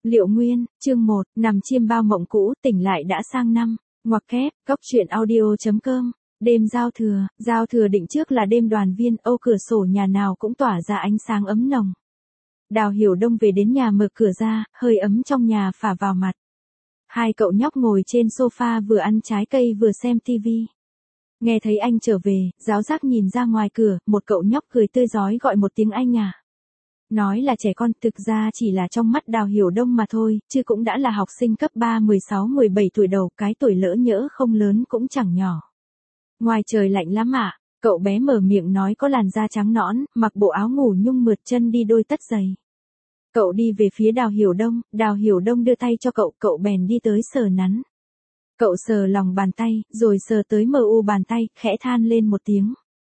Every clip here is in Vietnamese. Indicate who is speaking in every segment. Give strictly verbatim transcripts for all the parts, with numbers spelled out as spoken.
Speaker 1: Liệu Nguyên, chương một, nằm chiêm bao mộng cũ, tỉnh lại đã sang năm. Ngoặc kép, góc truyện audio.com. Đêm giao thừa, giao thừa định trước là đêm đoàn viên, ô cửa sổ nhà nào cũng tỏa ra ánh sáng ấm nồng. Đào Hiểu Đông về đến nhà mở cửa ra, hơi ấm trong nhà phả vào mặt. Hai cậu nhóc ngồi trên sofa vừa ăn trái cây vừa xem tivi. Nghe thấy anh trở về, giáo giác nhìn ra ngoài cửa, một cậu nhóc cười tươi rói gọi một tiếng anh à. Nói là trẻ con, thực ra chỉ là trong mắt Đào Hiểu Đông mà thôi, chứ cũng đã là học sinh cấp ba mười sáu mười bảy tuổi đầu, cái tuổi lỡ nhỡ không lớn cũng chẳng nhỏ. Ngoài trời lạnh lắm ạ, à? Cậu bé mở miệng nói có làn da trắng nõn, mặc bộ áo ngủ nhung mượt chân đi đôi tất giày. Cậu đi về phía Đào Hiểu Đông, Đào Hiểu Đông đưa tay cho cậu, cậu bèn đi tới sờ nắn. Cậu sờ lòng bàn tay, rồi sờ tới mờ u bàn tay, khẽ than lên một tiếng.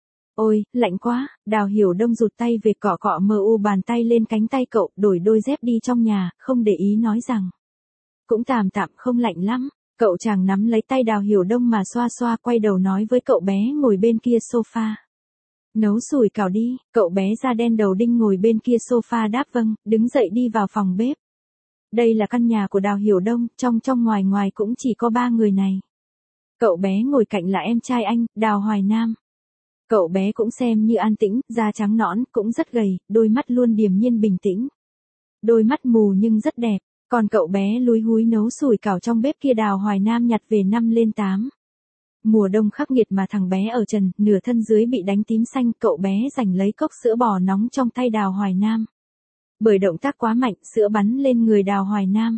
Speaker 1: Ôi, lạnh quá, Đào Hiểu Đông rụt tay về cọ cọ mờ u bàn tay lên cánh tay cậu, đổi đôi dép đi trong nhà, không để ý nói rằng. Cũng tạm tạm không lạnh lắm, cậu chàng nắm lấy tay Đào Hiểu Đông mà xoa xoa quay đầu nói với cậu bé ngồi bên kia sofa. Nấu sủi cảo đi, cậu bé da đen đầu đinh ngồi bên kia sofa đáp vâng, đứng dậy đi vào phòng bếp. Đây là căn nhà của Đào Hiểu Đông, trong trong ngoài ngoài cũng chỉ có ba người này. Cậu bé ngồi cạnh là em trai anh, Đào Hoài Nam. Cậu bé cũng xem như an tĩnh, da trắng nõn, cũng rất gầy, đôi mắt luôn điềm nhiên bình tĩnh. Đôi mắt mù nhưng rất đẹp, còn cậu bé lúi húi nấu sủi cảo trong bếp kia Đào Hoài Nam nhặt về năm lên tám. Mùa đông khắc nghiệt mà thằng bé ở trần, nửa thân dưới bị đánh tím xanh, cậu bé giành lấy cốc sữa bò nóng trong tay Đào Hoài Nam. Bởi động tác quá mạnh, sữa bắn lên người Đào Hoài Nam.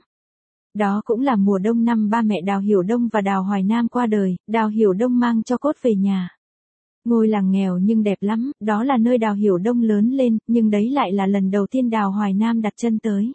Speaker 1: Đó cũng là mùa đông năm ba mẹ Đào Hiểu Đông và Đào Hoài Nam qua đời, Đào Hiểu Đông mang cho cốt về nhà. Ngôi làng nghèo nhưng đẹp lắm, đó là nơi Đào Hiểu Đông lớn lên, nhưng đấy lại là lần đầu tiên Đào Hoài Nam đặt chân tới.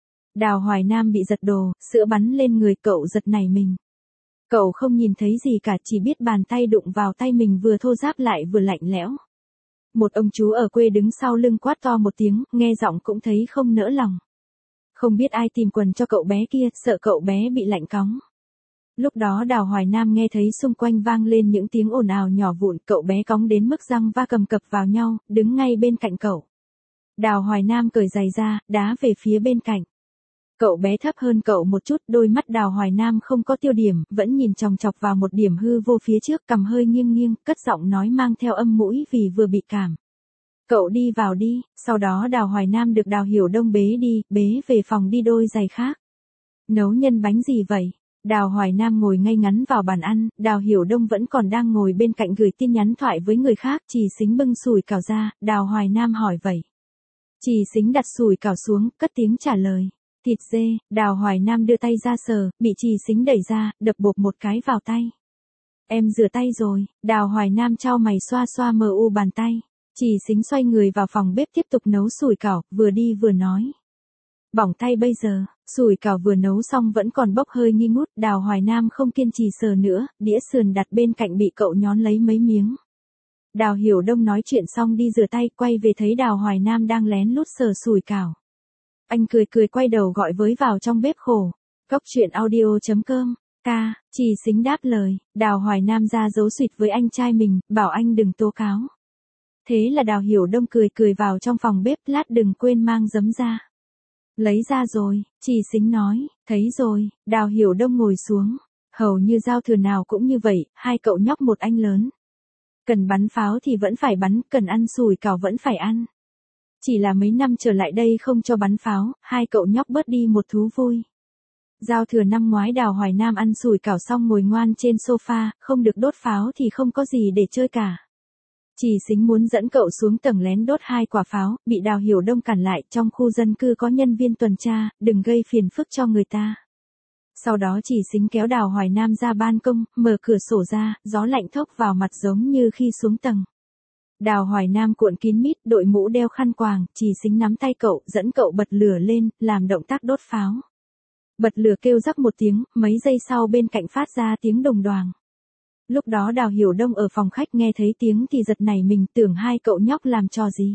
Speaker 1: Đào Hoài Nam bị giật đồ, sữa bắn lên người cậu giật nảy mình. Cậu không nhìn thấy gì cả, chỉ biết bàn tay đụng vào tay mình vừa thô ráp lại vừa lạnh lẽo. Một ông chú ở quê đứng sau lưng quát to một tiếng, nghe giọng cũng thấy không nỡ lòng. Không biết ai tìm quần cho cậu bé kia, sợ cậu bé bị lạnh cóng. Lúc đó Đào Hoài Nam nghe thấy xung quanh vang lên những tiếng ồn ào nhỏ vụn, cậu bé cóng đến mức răng va cầm cập vào nhau, đứng ngay bên cạnh cậu. Đào Hoài Nam cởi giày ra, đá về phía bên cạnh. Cậu bé thấp hơn cậu một chút, đôi mắt Đào Hoài Nam không có tiêu điểm, vẫn nhìn chòng chọc vào một điểm hư vô phía trước, cằm hơi nghiêng nghiêng, cất giọng nói mang theo âm mũi vì vừa bị cảm. Cậu đi vào đi, sau đó Đào Hoài Nam được Đào Hiểu Đông bế đi, bế về phòng đi đôi giày khác. Nấu nhân bánh gì vậy? Đào Hoài Nam ngồi ngay ngắn vào bàn ăn, Đào Hiểu Đông vẫn còn đang ngồi bên cạnh gửi tin nhắn thoại với người khác, Trì Xính bưng sủi cảo ra, Đào Hoài Nam hỏi vậy. Trì Xính đặt sủi cảo xuống, cất tiếng trả lời. Thịt dê, Đào Hoài Nam đưa tay ra sờ, bị Trì Xính đẩy ra, đập bộp một cái vào tay. Em rửa tay rồi, Đào Hoài Nam chau mày xoa xoa mờ u bàn tay. Trì Xính xoay người vào phòng bếp tiếp tục nấu sủi cảo, vừa đi vừa nói. Bỏng tay bây giờ, sủi cảo vừa nấu xong vẫn còn bốc hơi nghi ngút, Đào Hoài Nam không kiên trì sờ nữa, đĩa sườn đặt bên cạnh bị cậu nhón lấy mấy miếng. Đào Hiểu Đông nói chuyện xong đi rửa tay, quay về thấy Đào Hoài Nam đang lén lút sờ sủi cảo. Anh cười cười quay đầu gọi với vào trong bếp khổ. Góc truyện audio.com. Ca, Trì Xính đáp lời, Đào Hoài Nam ra dấu xịt với anh trai mình, bảo anh đừng tố cáo. Thế là Đào Hiểu Đông cười cười vào trong phòng bếp, lát đừng quên mang giấm ra. Lấy ra rồi, Trì Xính nói, thấy rồi, Đào Hiểu Đông ngồi xuống. Hầu như giao thừa nào cũng như vậy, hai cậu nhóc một anh lớn. Cần bắn pháo thì vẫn phải bắn, cần ăn sủi cảo vẫn phải ăn. Chỉ là mấy năm trở lại đây không cho bắn pháo, hai cậu nhóc bớt đi một thú vui. Giao thừa năm ngoái Đào Hoài Nam ăn sủi cảo xong ngồi ngoan trên sofa, không được đốt pháo thì không có gì để chơi cả. Trì Xính muốn dẫn cậu xuống tầng lén đốt hai quả pháo, bị Đào Hiểu Đông cản lại, trong khu dân cư có nhân viên tuần tra, đừng gây phiền phức cho người ta. Sau đó Trì Xính kéo Đào Hoài Nam ra ban công, mở cửa sổ ra, gió lạnh thốc vào mặt giống như khi xuống tầng. Đào Hoài Nam cuộn kín mít, đội mũ đeo khăn quàng, Trì Xính nắm tay cậu, dẫn cậu bật lửa lên, làm động tác đốt pháo. Bật lửa kêu rắc một tiếng, mấy giây sau bên cạnh phát ra tiếng đồng đoàng. Lúc đó Đào Hiểu Đông ở phòng khách nghe thấy tiếng thì giật nảy mình, tưởng hai cậu nhóc làm trò gì.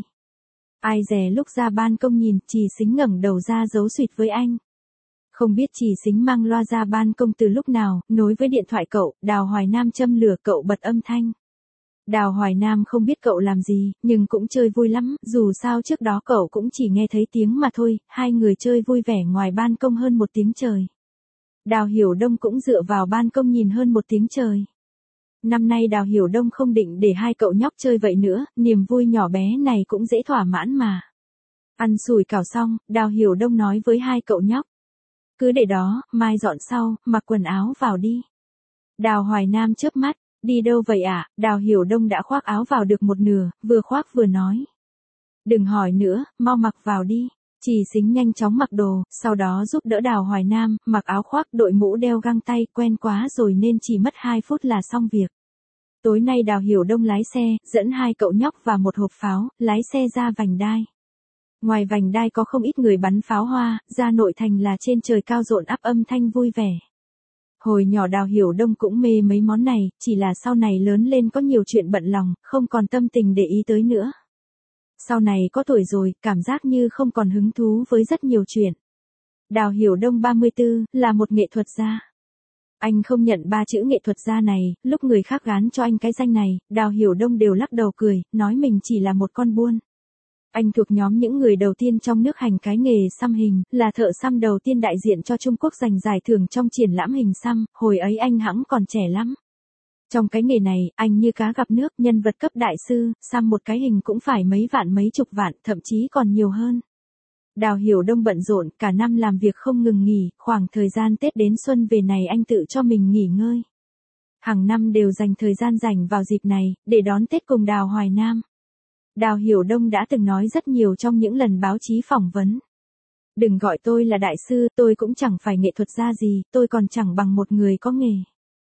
Speaker 1: Ai dè lúc ra ban công nhìn, Trì Xính ngẩng đầu ra giấu xịt với anh. Không biết Trì Xính mang loa ra ban công từ lúc nào, nối với điện thoại cậu, Đào Hoài Nam châm lửa cậu bật âm thanh. Đào Hoài Nam không biết cậu làm gì, nhưng cũng chơi vui lắm, dù sao trước đó cậu cũng chỉ nghe thấy tiếng mà thôi, hai người chơi vui vẻ ngoài ban công hơn một tiếng trời. Đào Hiểu Đông cũng dựa vào ban công nhìn hơn một tiếng trời. Năm nay Đào Hiểu Đông không định để hai cậu nhóc chơi vậy nữa, niềm vui nhỏ bé này cũng dễ thỏa mãn mà. Ăn sủi cảo xong, Đào Hiểu Đông nói với hai cậu nhóc. Cứ để đó, mai dọn sau, mặc quần áo vào đi. Đào Hoài Nam chớp mắt, đi đâu vậy ạ? À? Đào Hiểu Đông đã khoác áo vào được một nửa, vừa khoác vừa nói. Đừng hỏi nữa, mau mặc vào đi. Chỉ Xính nhanh chóng mặc đồ, sau đó giúp đỡ Đào Hoài Nam, mặc áo khoác, đội mũ đeo găng tay, quen quá rồi nên chỉ mất hai phút là xong việc. Tối nay Đào Hiểu Đông lái xe, dẫn hai cậu nhóc và một hộp pháo, lái xe ra vành đai. Ngoài vành đai có không ít người bắn pháo hoa, ra nội thành là trên trời cao rộn ắp âm thanh vui vẻ. Hồi nhỏ Đào Hiểu Đông cũng mê mấy món này, chỉ là sau này lớn lên có nhiều chuyện bận lòng, không còn tâm tình để ý tới nữa. Sau này có tuổi rồi, cảm giác như không còn hứng thú với rất nhiều chuyện. Đào Hiểu Đông ba mươi tư, là một nghệ thuật gia. Anh không nhận ba chữ nghệ thuật gia này, lúc người khác gán cho anh cái danh này, Đào Hiểu Đông đều lắc đầu cười, nói mình chỉ là một con buôn. Anh thuộc nhóm những người đầu tiên trong nước hành cái nghề xăm hình, là thợ xăm đầu tiên đại diện cho Trung Quốc giành giải thưởng trong triển lãm hình xăm, hồi ấy anh hẵng còn trẻ lắm. Trong cái nghề này, anh như cá gặp nước, nhân vật cấp đại sư, xăm một cái hình cũng phải mấy vạn mấy chục vạn, thậm chí còn nhiều hơn. Đào Hiểu Đông bận rộn, cả năm làm việc không ngừng nghỉ, khoảng thời gian Tết đến xuân về này anh tự cho mình nghỉ ngơi. Hàng năm đều dành thời gian rảnh vào dịp này, để đón Tết cùng Đào Hoài Nam. Đào Hiểu Đông đã từng nói rất nhiều trong những lần báo chí phỏng vấn. Đừng gọi tôi là đại sư, tôi cũng chẳng phải nghệ thuật gia gì, tôi còn chẳng bằng một người có nghề.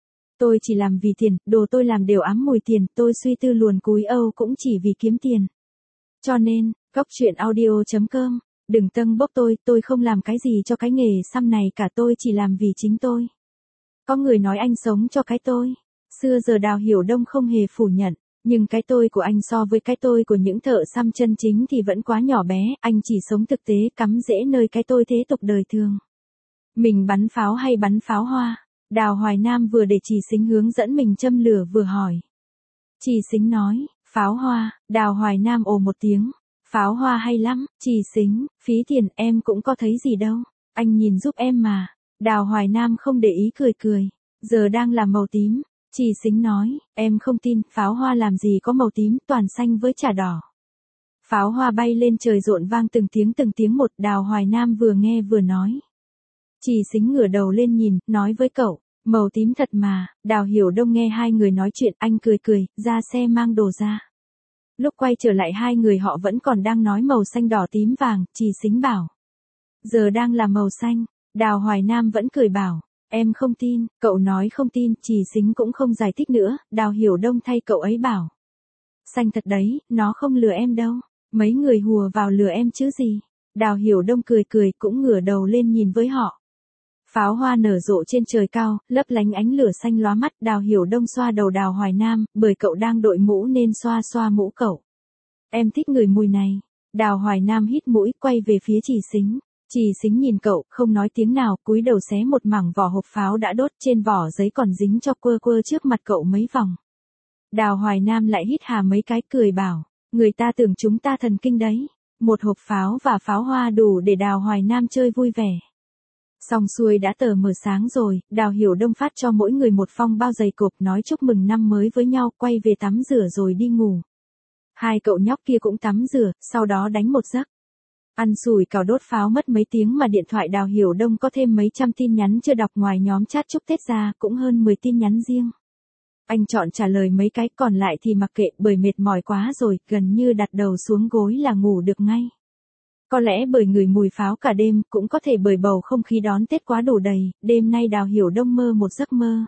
Speaker 1: Tôi chỉ làm vì tiền, đồ tôi làm đều ám mùi tiền, tôi suy tư luồn cúi âu cũng chỉ vì kiếm tiền. Cho nên, góc chuyện audio chấm com, đừng tâng bốc tôi, tôi không làm cái gì cho cái nghề xăm này cả, tôi chỉ làm vì chính tôi. Có người nói anh sống cho cái tôi. Xưa giờ Đào Hiểu Đông không hề phủ nhận. Nhưng cái tôi của anh so với cái tôi của những thợ xăm chân chính thì vẫn quá nhỏ bé, anh chỉ sống thực tế, cắm rễ nơi cái tôi thế tục đời thường. Mình bắn pháo hay bắn pháo hoa? Đào Hoài Nam vừa để Chỉ Xính hướng dẫn mình châm lửa vừa hỏi. Chỉ Xính nói, pháo hoa. Đào Hoài Nam ồ một tiếng. Pháo hoa hay lắm, Chỉ Xính, phí tiền, em cũng có thấy gì đâu. Anh nhìn giúp em mà. Đào Hoài Nam không để ý cười cười. Giờ đang là màu tím. Chỉ Xính nói, em không tin, pháo hoa làm gì có màu tím, toàn xanh với chả đỏ. Pháo hoa bay lên trời rộn vang từng tiếng từng tiếng một, Đào Hoài Nam vừa nghe vừa nói. Chỉ Xính ngửa đầu lên nhìn, nói với cậu, màu tím thật mà. Đào Hiểu Đông nghe hai người nói chuyện, anh cười cười, ra xe mang đồ ra. Lúc quay trở lại hai người họ vẫn còn đang nói màu xanh đỏ tím vàng, Chỉ Xính bảo. Giờ đang là màu xanh, Đào Hoài Nam vẫn cười bảo. Em không tin, cậu nói không tin, Chỉ Xính cũng không giải thích nữa, Đào Hiểu Đông thay cậu ấy bảo. Xanh thật đấy, nó không lừa em đâu, mấy người hùa vào lừa em chứ gì. Đào Hiểu Đông cười cười cũng ngửa đầu lên nhìn với họ. Pháo hoa nở rộ trên trời cao, lấp lánh ánh lửa xanh lóa mắt, Đào Hiểu Đông xoa đầu Đào Hoài Nam, bởi cậu đang đội mũ nên xoa xoa mũ cậu. Em thích ngửi mùi này. Đào Hoài Nam hít mũi, quay về phía Chỉ Xính. Chỉ Xính nhìn cậu, không nói tiếng nào, cúi đầu xé một mảng vỏ hộp pháo đã đốt, trên vỏ giấy còn dính cho quơ quơ trước mặt cậu mấy vòng. Đào Hoài Nam lại hít hà mấy cái cười bảo, người ta tưởng chúng ta thần kinh đấy. Một hộp pháo và pháo hoa đủ để Đào Hoài Nam chơi vui vẻ. Xong xuôi đã tờ mờ sáng rồi, Đào Hiểu Đông phát cho mỗi người một phong bao dày cộp nói chúc mừng năm mới với nhau, quay về tắm rửa rồi đi ngủ. Hai cậu nhóc kia cũng tắm rửa, sau đó đánh một giấc. Ăn sủi cảo đốt pháo mất mấy tiếng mà điện thoại Đào Hiểu Đông có thêm mấy trăm tin nhắn chưa đọc, ngoài nhóm chat chúc Tết ra, cũng hơn mười tin nhắn riêng. Anh chọn trả lời mấy cái, còn lại thì mặc kệ, bởi mệt mỏi quá rồi, gần như đặt đầu xuống gối là ngủ được ngay. Có lẽ bởi ngửi mùi pháo cả đêm, cũng có thể bởi bầu không khí đón Tết quá đủ đầy, đêm nay Đào Hiểu Đông mơ một giấc mơ.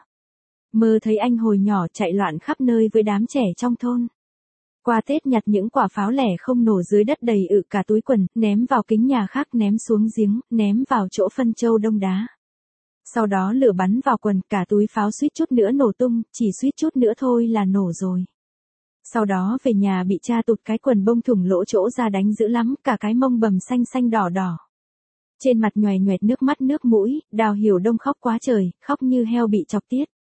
Speaker 1: Mơ thấy anh hồi nhỏ chạy loạn khắp nơi với đám trẻ trong thôn. Qua Tết nhặt những quả pháo lẻ không nổ dưới đất đầy ự cả túi quần, ném vào kính nhà khác, ném xuống giếng, ném vào chỗ phân châu đông đá. Sau đó lửa bắn vào quần, cả túi pháo suýt chút nữa nổ tung, chỉ suýt chút nữa thôi là nổ rồi. Sau đó về nhà bị cha tụt cái quần bông thủng lỗ chỗ ra đánh dữ lắm, cả cái mông bầm xanh xanh đỏ đỏ. Trên mặt nhoẻn nhoẹt nước mắt nước mũi, Đào Hiểu Đông khóc quá trời, khóc như heo bị chọc tiết.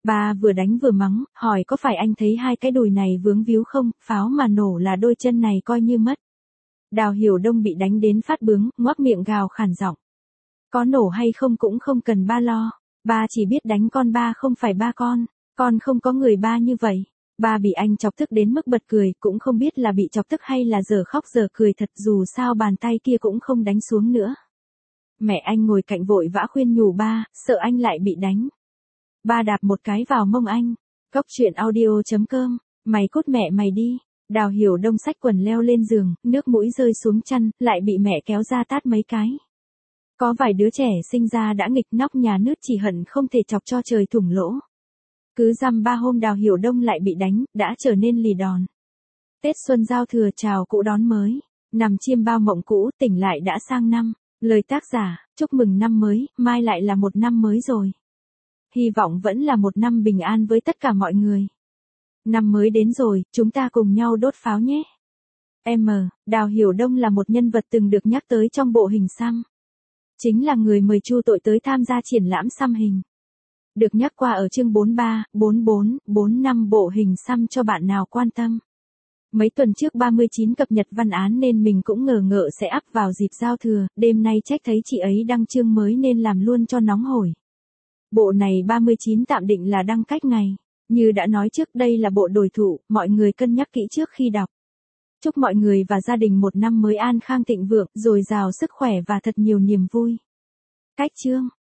Speaker 1: Ba vừa đánh vừa mắng, hỏi có phải anh thấy hai cái đùi này vướng víu không, pháo mà nổ là đôi chân này coi như mất. Đào Hiểu Đông bị đánh đến phát bướng, ngoác miệng gào khản giọng. Có nổ hay không cũng không cần ba lo. Ba chỉ biết đánh con, ba không phải ba con. Con không có người ba như vậy. Ba bị anh chọc tức đến mức bật cười, cũng không biết là bị chọc tức hay là giờ khóc giờ cười thật, dù sao bàn tay kia cũng không đánh xuống nữa. Mẹ anh ngồi cạnh vội vã khuyên nhủ ba, sợ anh lại bị đánh. Ba đạp một cái vào mông anh. Cốc truyện audio chấm com, mày cút mẹ mày đi. Đào Hiểu Đông xách quần leo lên giường, nước mũi rơi xuống chăn, lại bị mẹ kéo ra tát mấy cái. Có vài đứa trẻ sinh ra đã nghịch, nóc nhà nứt chỉ hận không thể chọc cho trời thủng lỗ. Cứ dăm ba hôm Đào Hiểu Đông lại bị đánh, đã trở nên lì đòn. Tết xuân giao thừa chào cũ đón mới, nằm chiêm bao mộng cũ, tỉnh lại đã sang năm. Lời tác giả, chúc mừng năm mới, mai lại là một năm mới rồi. Hy vọng vẫn là một năm bình an với tất cả mọi người. Năm mới đến rồi, chúng ta cùng nhau đốt pháo nhé. M. Đào Hiểu Đông là một nhân vật từng được nhắc tới trong bộ hình xăm. Chính là người mời Chu Tội tới tham gia triển lãm xăm hình. Được nhắc qua ở chương bốn ba, bốn bốn, bốn năm bộ hình xăm cho bạn nào quan tâm. Mấy tuần trước ba mươi chín cập nhật văn án nên mình cũng ngờ ngợ sẽ up vào dịp giao thừa, đêm nay check thấy chị ấy đăng chương mới nên làm luôn cho nóng hổi. Bộ này ba mươi chín tạm định là đăng cách ngày. Như đã nói trước, đây là bộ đổi thụ, mọi người cân nhắc kỹ trước khi đọc. Chúc mọi người và gia đình một năm mới an khang thịnh vượng, dồi dào sức khỏe và thật nhiều niềm vui. Cách chương